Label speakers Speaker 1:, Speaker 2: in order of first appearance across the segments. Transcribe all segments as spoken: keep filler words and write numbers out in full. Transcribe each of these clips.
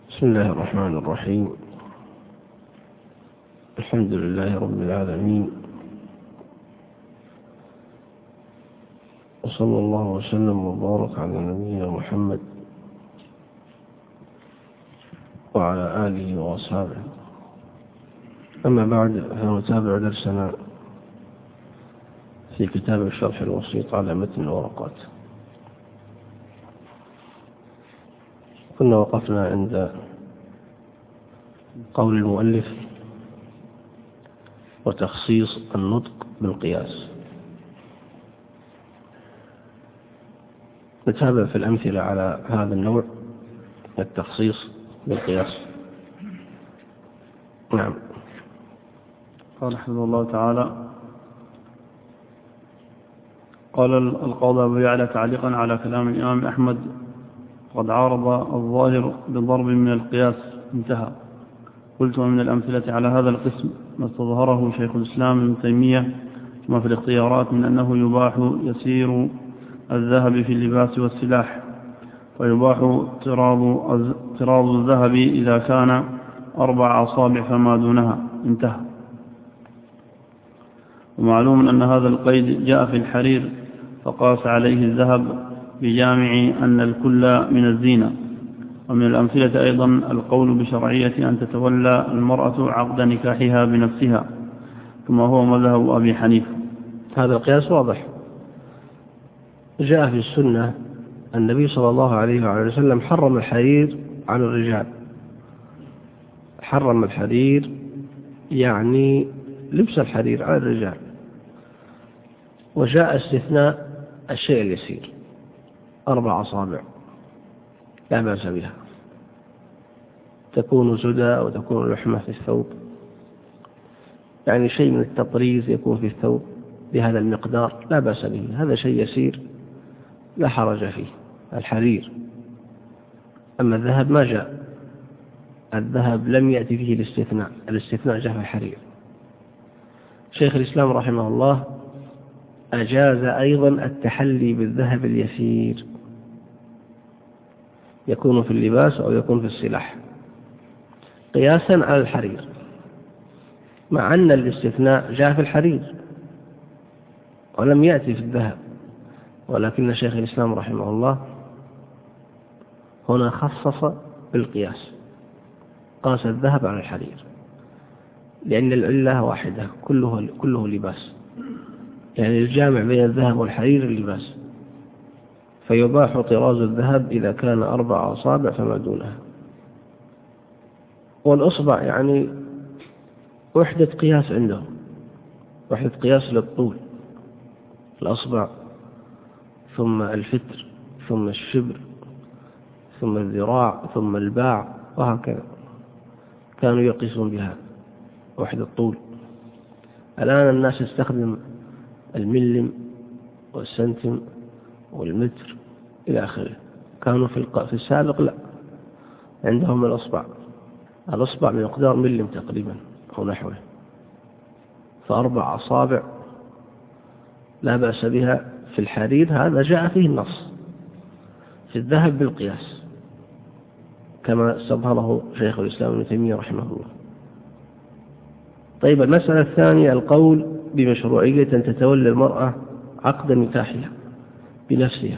Speaker 1: بسم الله الرحمن الرحيم. الحمد لله رب العالمين، وصلى الله وسلم وبارك على نبينا محمد وعلى آله وأصحابه. أما بعد، فنتابع درسنا في كتاب الشرح الوسيط على متن الورقات. كنا وقفنا عند قول المؤلف: وتخصيص النطق بالقياس. نتابع في الأمثلة على هذا النوع، التخصيص بالقياس. نعم.
Speaker 2: قال حفظه الله تعالى: قال القاضي أبو يعلى تعليقا على كلام الإمام أحمد: قد عارض الظاهر بضرب من القياس، انتهى. قلت: ومن الأمثلة على هذا القسم ما استظهره شيخ الإسلام ابن تيمية كما في الاختيارات من أنه يباح يسير الذهب في اللباس والسلاح، ويباح اضطراد الذهب إذا كان أربع أصابع فما دونها، انتهى. ومعلوم أن هذا القيد جاء في الحرير فقاس عليه الذهب بجامع أن الكل من الزينة. ومن الأمثلة أيضا القول بشرعية أن تتولى المرأة عقد نكاحها بنفسها كما هو مذهب أبي حنيفة.
Speaker 1: هذا القياس واضح، جاء في السنة النبي صلى الله عليه وعلى وسلم حرم الحرير على الرجال. حرم الحرير يعني لبس الحرير على الرجال، وجاء استثناء الشيء اليسير، أربع أصابع لا بأس بها، تكون سدى وتكون لحمة في الثوب، يعني شيء من التطريز يكون في الثوب بهذا المقدار لا بأس به، هذا شيء يسير لا حرج فيه، الحرير. أما الذهب ما جاء، الذهب لم يأتي فيه الاستثناء، الاستثناء جاء في الحرير. شيخ الإسلام رحمه الله أجاز أيضا التحلي بالذهب اليسير، يكون في اللباس أو يكون في السلاح، قياسا على الحرير، مع أن الاستثناء جاء في الحرير ولم يأتي في الذهب. ولكن شيخ الإسلام رحمه الله هنا خصص بالقياس، قاس الذهب على الحرير، لأن العلة واحدة، كله, كله لباس، يعني الجامع بين الذهب والحرير اللباس، فيباح طراز الذهب إذا كان أربع أصابع فما دونها. والأصبع يعني وحدة قياس عندهم، وحدة قياس للطول، الأصبع ثم الفتر ثم الشبر ثم الذراع ثم الباع، وهكذا كانوا يقيسون بها وحدة الطول. الآن الناس يستخدم الملم والسنتم والمتر إلى آخره، كانوا في في السابق لا، عندهم الأصبع، الأصبع بمقدار ملم تقريبا أو نحوه، فأربع أصابع لا بأس بها في الحرير، هذا جاء فيه النص. في الذهب بالقياس كما استظهره شيخ الإسلام ابن تيمية رحمه الله. طيب، المسألة الثانية القول بمشروعية أن تتولى المرأة عقد نكاحها بنفسها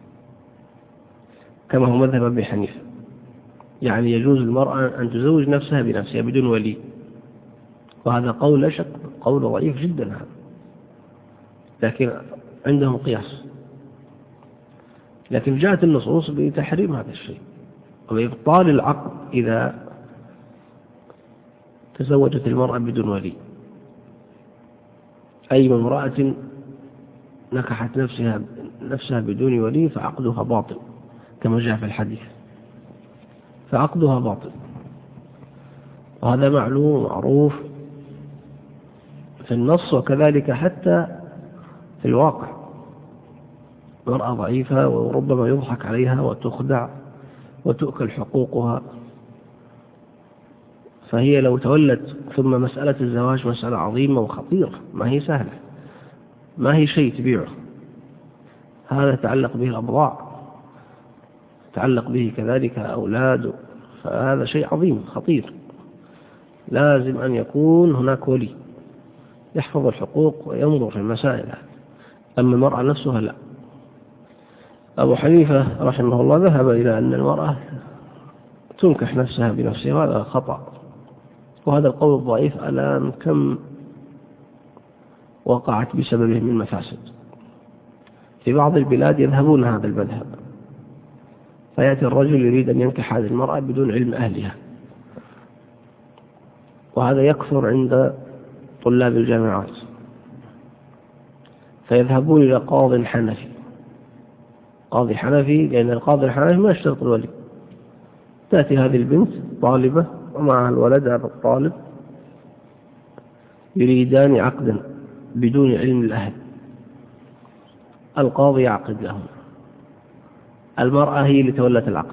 Speaker 1: كما هو مذهب أبي حنيفة، يعني يجوز المرأة أن تزوج نفسها بنفسها بدون ولي، وهذا قول لا شك قول ضعيف جدا هذا، لكن عندهم قياس. لكن جاءت النصوص بتحريم هذا الشيء وبإبطال العقد إذا تزوجت المرأة بدون ولي. أي امرأة نكحت نفسها نفسها بدون ولي فعقدها باطل كما جاء في الحديث، فعقدها باطل، وهذا معلوم معروف في النص، وكذلك حتى في الواقع. مرأة ضعيفة وربما يضحك عليها وتخدع وتؤكل حقوقها، فهي لو تولت، ثم مسألة الزواج مسألة عظيمة وخطيرة، ما هي سهلة، ما هي شيء تبيعه، هذا يتعلق به الأبضاع، يتعلق به كذلك أولاد فهذا شيء عظيم خطير، لازم أن يكون هناك ولي يحفظ الحقوق وينظر في المسائل. أما المرأة نفسها لا. أبو حنيفة رحمه الله ذهب إلى أن المرأة تنكح نفسها بنفسها، وهذا خطأ، وهذا القول الضعيف الآن كم وقعت بسببه من مفاسد. في بعض البلاد يذهبون هذا المذهب، فيأتي الرجل يريد أن ينكح هذه المرأة بدون علم أهلها، وهذا يكثر عند طلاب الجامعات، فيذهبون إلى قاضي حنفي، قاضي حنفي، لأن القاضي الحنفي ما يشترط الولي. تأتي هذه البنت طالبة ومعها الولد هذا الطالب، يريدان عقدا بدون علم الأهل، القاضي يعقد لهم، المرأة هي اللي تولت العقد،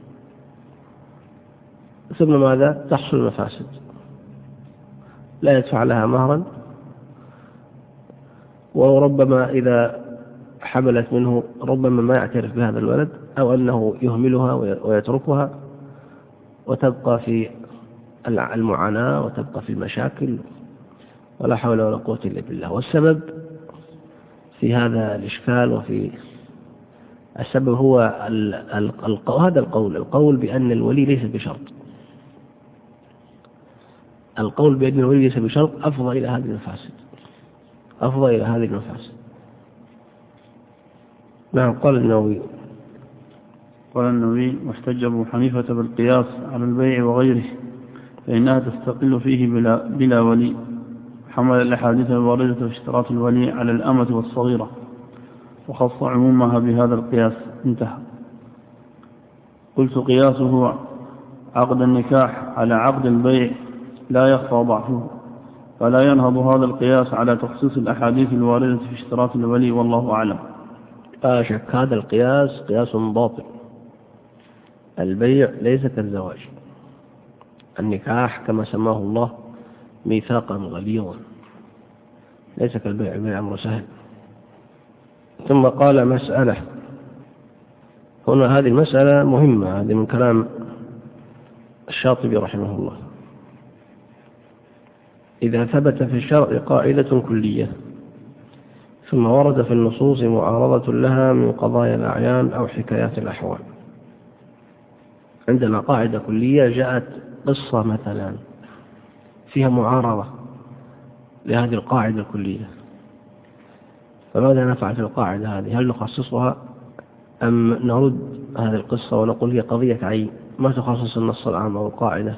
Speaker 1: ثم ماذا؟ تحصل مفاسد، لا يدفع لها مهرا، وربما إذا حملت منه ربما ما يعترف بهذا الولد، أو أنه يهملها ويتركها وتبقى في المعاناة وتبقى في المشاكل، ولا حول ولا قوة إلا بالله. والسبب في هذا الإشكال وفي السبب هو ال ال ال هذا القول القول بأن الولي ليس بشرط. القول بأن الولي ليس بشرط أفضى إلى هذه المفاسد، أفضى إلى هذه المفاسد. نعم. قال النووي
Speaker 2: قال النووي واحتج أبو حنيفة بالقياس على البيع وغيره فإنها تستقل فيه بلا, بلا ولي، حمل الأحاديث الواردة في اشتراط الولي على الأمة والصغيرة، وخص عمومها بهذا القياس. انتهى. قلت قياسه عقد النكاح على عقد البيع لا يخفى ضعفه، فلا ينهض هذا القياس على تخصيص الأحاديث الواردة في اشتراط الولي، والله أعلم.
Speaker 1: لا شك هذا القياس قياس باطل. البيع ليس كالزواج، النكاح كما سماه الله ميثاقا غليظا، ليس كالبيع، البيع أمر سهل. ثم قال مسألة هنا، هذه المسألة مهمة، هذه من كلام الشاطبي رحمه الله. إذا ثبت في الشرع قاعدة كلية ثم ورد في النصوص معارضة لها من قضايا الأعيان أو حكايات الأحوال، عندنا قاعدة كلية جاءت قصة مثلا فيها معارضة لهذه القاعدة الكلية، فماذا نفعل في القاعدة هذه؟ هل نخصصها أم نرد هذه القصة ونقول هي قضية عين ما تخصص النص العام أو القاعدة؟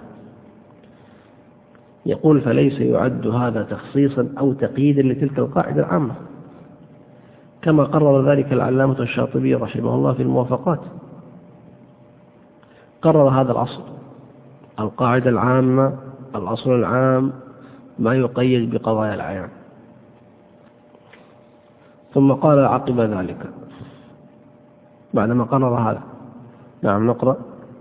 Speaker 1: يقول فليس يعد هذا تخصيصا أو تقييدا لتلك القاعدة العامة، كما قرر ذلك العلامة الشاطبي رحمه الله في الموافقات، قرر هذا الأصل، القاعدة العامة، الأصل العام ما يقيد بقضايا الأعيان. ثم قال عقب ذلك بعدما قرر هذا، نعم نقرأ.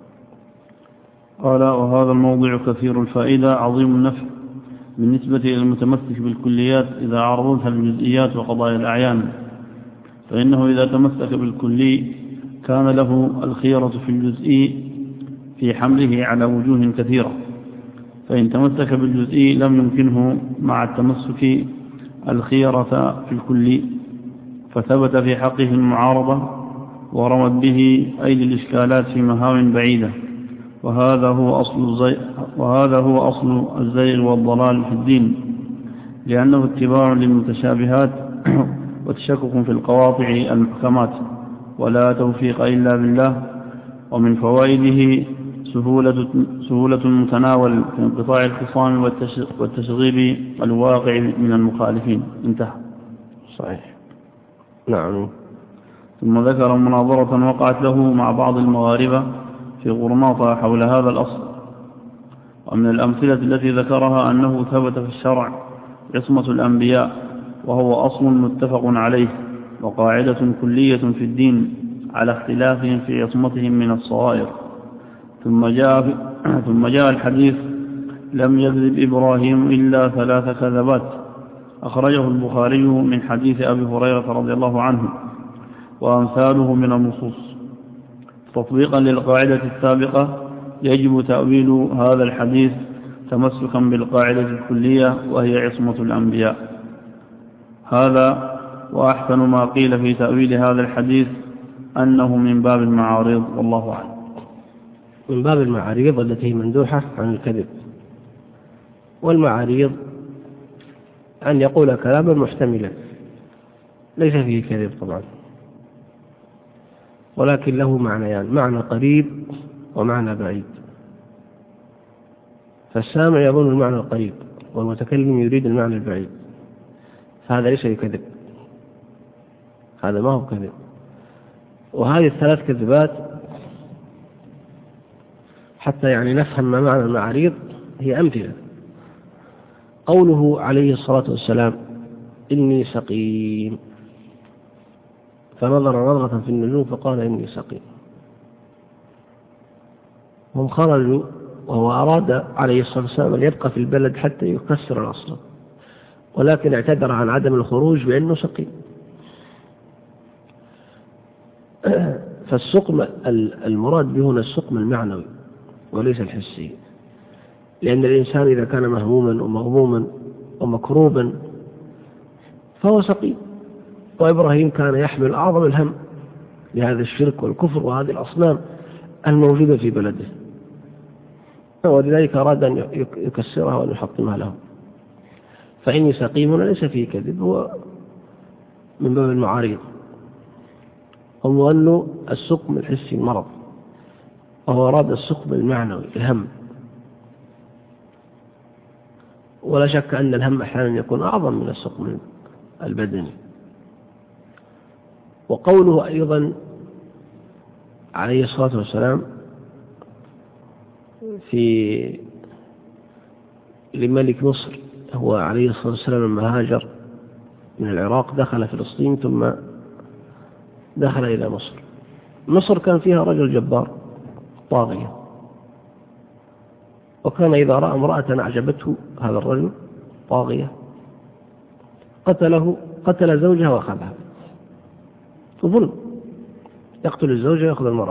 Speaker 2: قال وهذا الموضع كثير الفائدة عظيم النفع بالنسبة إلى المتمسك بالكليات إذا عرضتها الجزئيات وقضايا الأعيان، فإنه إذا تمسك بالكلي كان له الخيرة في الجزئي في حمله على وجوه كثيرة، فإن تمسك بالجزئي لم يمكنه مع التمسك الخيرة في الكلي، فثبت في حقه المعارضة ورمت به أيدي الإشكالات في مهام بعيدة، وهذا هو أصل الزي... وهذا هو أصل الزيغ والضلال في الدين، لأنه اتباع للمتشابهات وتشكك في القواطع المحكمات، ولا توفيق إلا بالله. ومن فوائده سهولة, سهولة المتناول في انقطاع الخصام والتشغيب الواقع من المخالفين. انتهى.
Speaker 1: صحيح. نعم.
Speaker 2: ثم ذكر مناظرة وقعت له مع بعض المغاربة في غرناطة حول هذا الأصل. ومن الأمثلة التي ذكرها أنه ثبت في الشرع عصمة الأنبياء، وهو أصل متفق عليه وقاعدة كلية في الدين على اختلافهم في عصمتهم من الصغائر. ثم جاء, ثم جاء الحديث لم يكذب إبراهيم إلا ثلاث كذبات، أخرجه البخاري من حديث أبي هريرة رضي الله عنه، وأمثاله من النصوص. تطبيقا للقاعدة السابقة يجب تأويل هذا الحديث تمسكا بالقاعدة الكلية وهي عصمة الأنبياء. هذا وأحسن ما قيل في تأويل هذا الحديث أنه من باب المعارض، والله أعلم.
Speaker 1: من باب المعارض التي مندوحة عن الكذب، والمعارض أن يقول كلاما محتملا ليس فيه كذب طبعا، ولكن له معنيان، معنى قريب ومعنى بعيد. فالسامع يظن المعنى القريب والمتكلم يريد المعنى البعيد، فهذا ليس بكذب، هذا ما هو كذب. وهذه الثلاث كذبات حتى يعني نفهم ما معنى المعاريض هي أمثلة. قوله عليه الصلاة والسلام إني سقيم، فنظر نظرة في النجوم فقال إني سقيم. هم خرجوا وهو أراد عليه الصلاة والسلام أن يبقى في البلد حتى يكسر الأصل، ولكن اعتذر عن عدم الخروج بأنه سقيم. فالسقم المراد به هنا السقم المعنوي وليس الحسي، لأن الإنسان إذا كان مهموما ومغموما ومكروبا فهو سقيم. وإبراهيم كان يحمل أعظم الهم لهذا الشرك والكفر وهذه الأصنام الموجودة في بلده، ولذلك أراد أن يكسرها وأن يحطمها لهم. فإني سقيم ليس فيه كذب، هو من باب المعارض. هم ظنوا السقم الحسي المرض، وهو أراد السقم المعنوي الهم. ولا شك أن الهم أحيانا يكون أعظم من السقم البدني. وقوله أيضا عليه الصلاة والسلام في لملك مصر، هو عليه الصلاة والسلام لما هاجر من العراق دخل فلسطين ثم دخل إلى مصر. مصر كان فيها رجل جبار طاغية، وكان إذا رأى امرأة أعجبته هذا الرجل طاغية قتله قتل زوجها وأخذها. ظلم، يقتل الزوجة ويأخذ المرأة.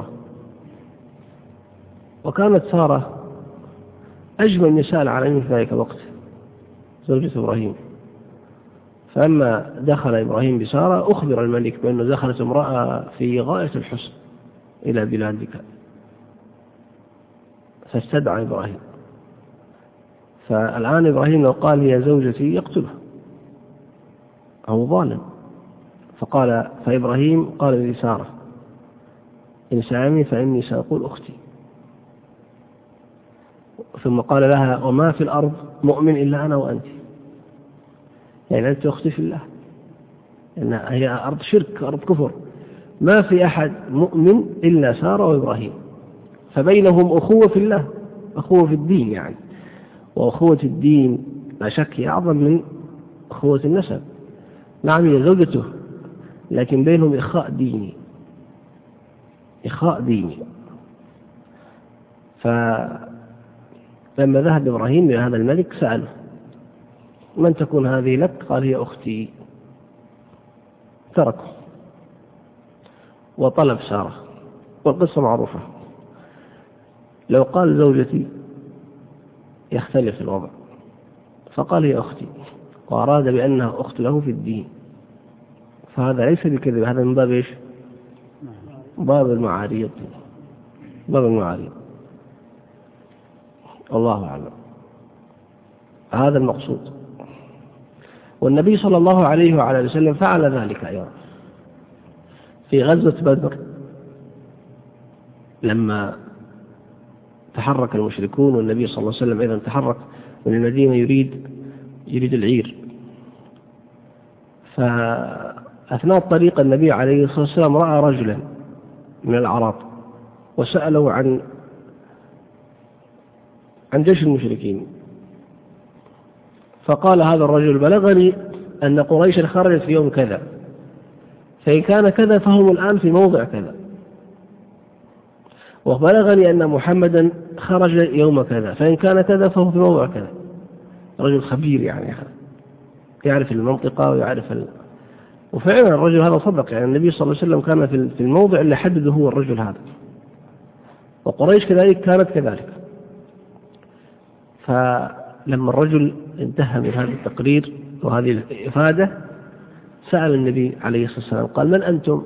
Speaker 1: وكانت سارة أجمل نساء العالمين في ذلك الوقت، زوجة إبراهيم. فلما دخل إبراهيم بسارة أخبر الملك بأنه دخلت امرأة في غاية الحسن إلى بلادك، فاستدعى إبراهيم. فالآن إبراهيم لو قال هي زوجتي يقتله، هو ظالم. فقال فإبراهيم قال لسارة إن سألني فإني سأقول أختي. ثم قال لها وما في الأرض مؤمن إلا أنا وأنت، يعني أنت أختي في الله، إن هي أرض شرك أرض كفر، ما في أحد مؤمن إلا سارة وإبراهيم، فبينهم أخوة في الله، أخوة في الدين يعني. وأخوة الدين لا شك هي أعظم من أخوة النسب. نعم هي زوجته، لكن بينهم إخاء ديني، إخاء ديني. فلما ذهب إبراهيم إلى هذا الملك سأله من تكون هذه لك؟ قال هي أختي. تركه وطلب سارة، والقصة معروفة. لو قال زوجتي يختلف الوضع، فقال هي أختي وأراد بأنها أخت له في الدين، فهذا ليس بكذب، هذا من باب إيش؟ باب المعاريض، باب المعاريض. الله أعلم. هذا المقصود. والنبي صلى الله عليه وعلى وسلم فعل ذلك أيضا في غزوة بدر، لما تحرك المشركون والنبي صلى الله عليه وسلم أيضا تحرك من المدينة يريد يريد العير. فأثناء الطريق النبي عليه الصلاة والسلام رأى رجلا من الأعراب وسأله عن عن جيش المشركين، فقال هذا الرجل بلغني أن قريشا خرجت في يوم كذا، فإن كان كذا فهم الآن في موضع كذا، وبلغني أن محمدا خرج يوم كذا، فإن كان كذا فهو في موضع كذا. رجل خبير يعني يعرف المنطقة ويعرف ال... وفعلا الرجل هذا صدق، يعني النبي صلى الله عليه وسلم كان في الموضع اللي حدده هو الرجل هذا، وقريش كذلك كانت كذلك. فلما الرجل انتهى من هذا التقرير وهذه الإفادة سأل النبي عليه الصلاة والسلام قال من أنتم؟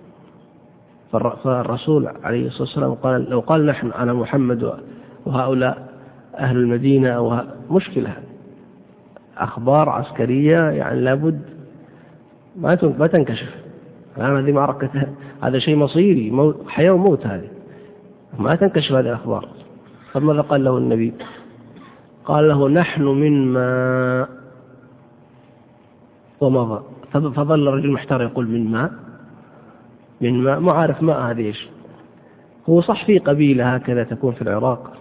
Speaker 1: فالرسول عليه الصلاة والسلام قال لو قال نحن أنا محمد وهؤلاء أهل المدينة أو مشكلة، أخبار عسكرية يعني لابد ما تنكشف. الآن هذه معركة، هذا شيء مصيري، موت حياة وموت، هذه ما تنكشف هذه الأخبار. فماذا قال له النبي؟ قال له نحن من ماء ومضى. فظل الرجل محتار يقول من ماء من ماء ما عارف ماء هذه إيش. هو صح في قبيلة هكذا تكون في العراق،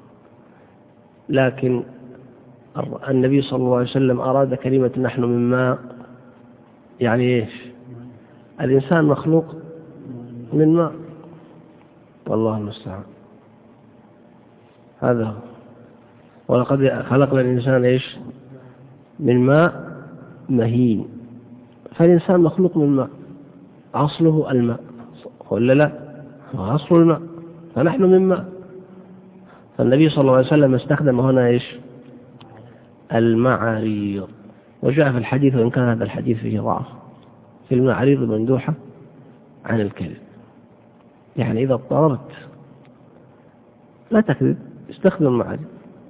Speaker 1: لكن النبي صلى الله عليه وسلم أراد كلمة نحن من ماء يعني إيش؟ الإنسان مخلوق من ماء، والله المستعان. هذا هو. ولقد خلقنا الإنسان إيش؟ من ماء مهين. فالإنسان مخلوق من ماء، أصله الماء ولا لا؟ أصل الماء، فنحن من ماء. فالنبي صلى الله عليه وسلم استخدم هنا إيش؟ المعاريض. وجاء في الحديث، وإن كان هذا الحديث فيه ضعف، في المعاريض المندوحة عن الكذب. يعني إذا اضطررت لا تكذب، استخدم المعاريض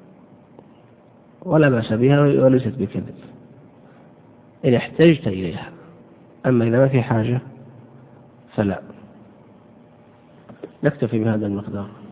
Speaker 1: ولا بأس بها وليست بكذب إن احتجت إليها. أما إذا ما في حاجة فلا. نكتفي بهذا المقدار.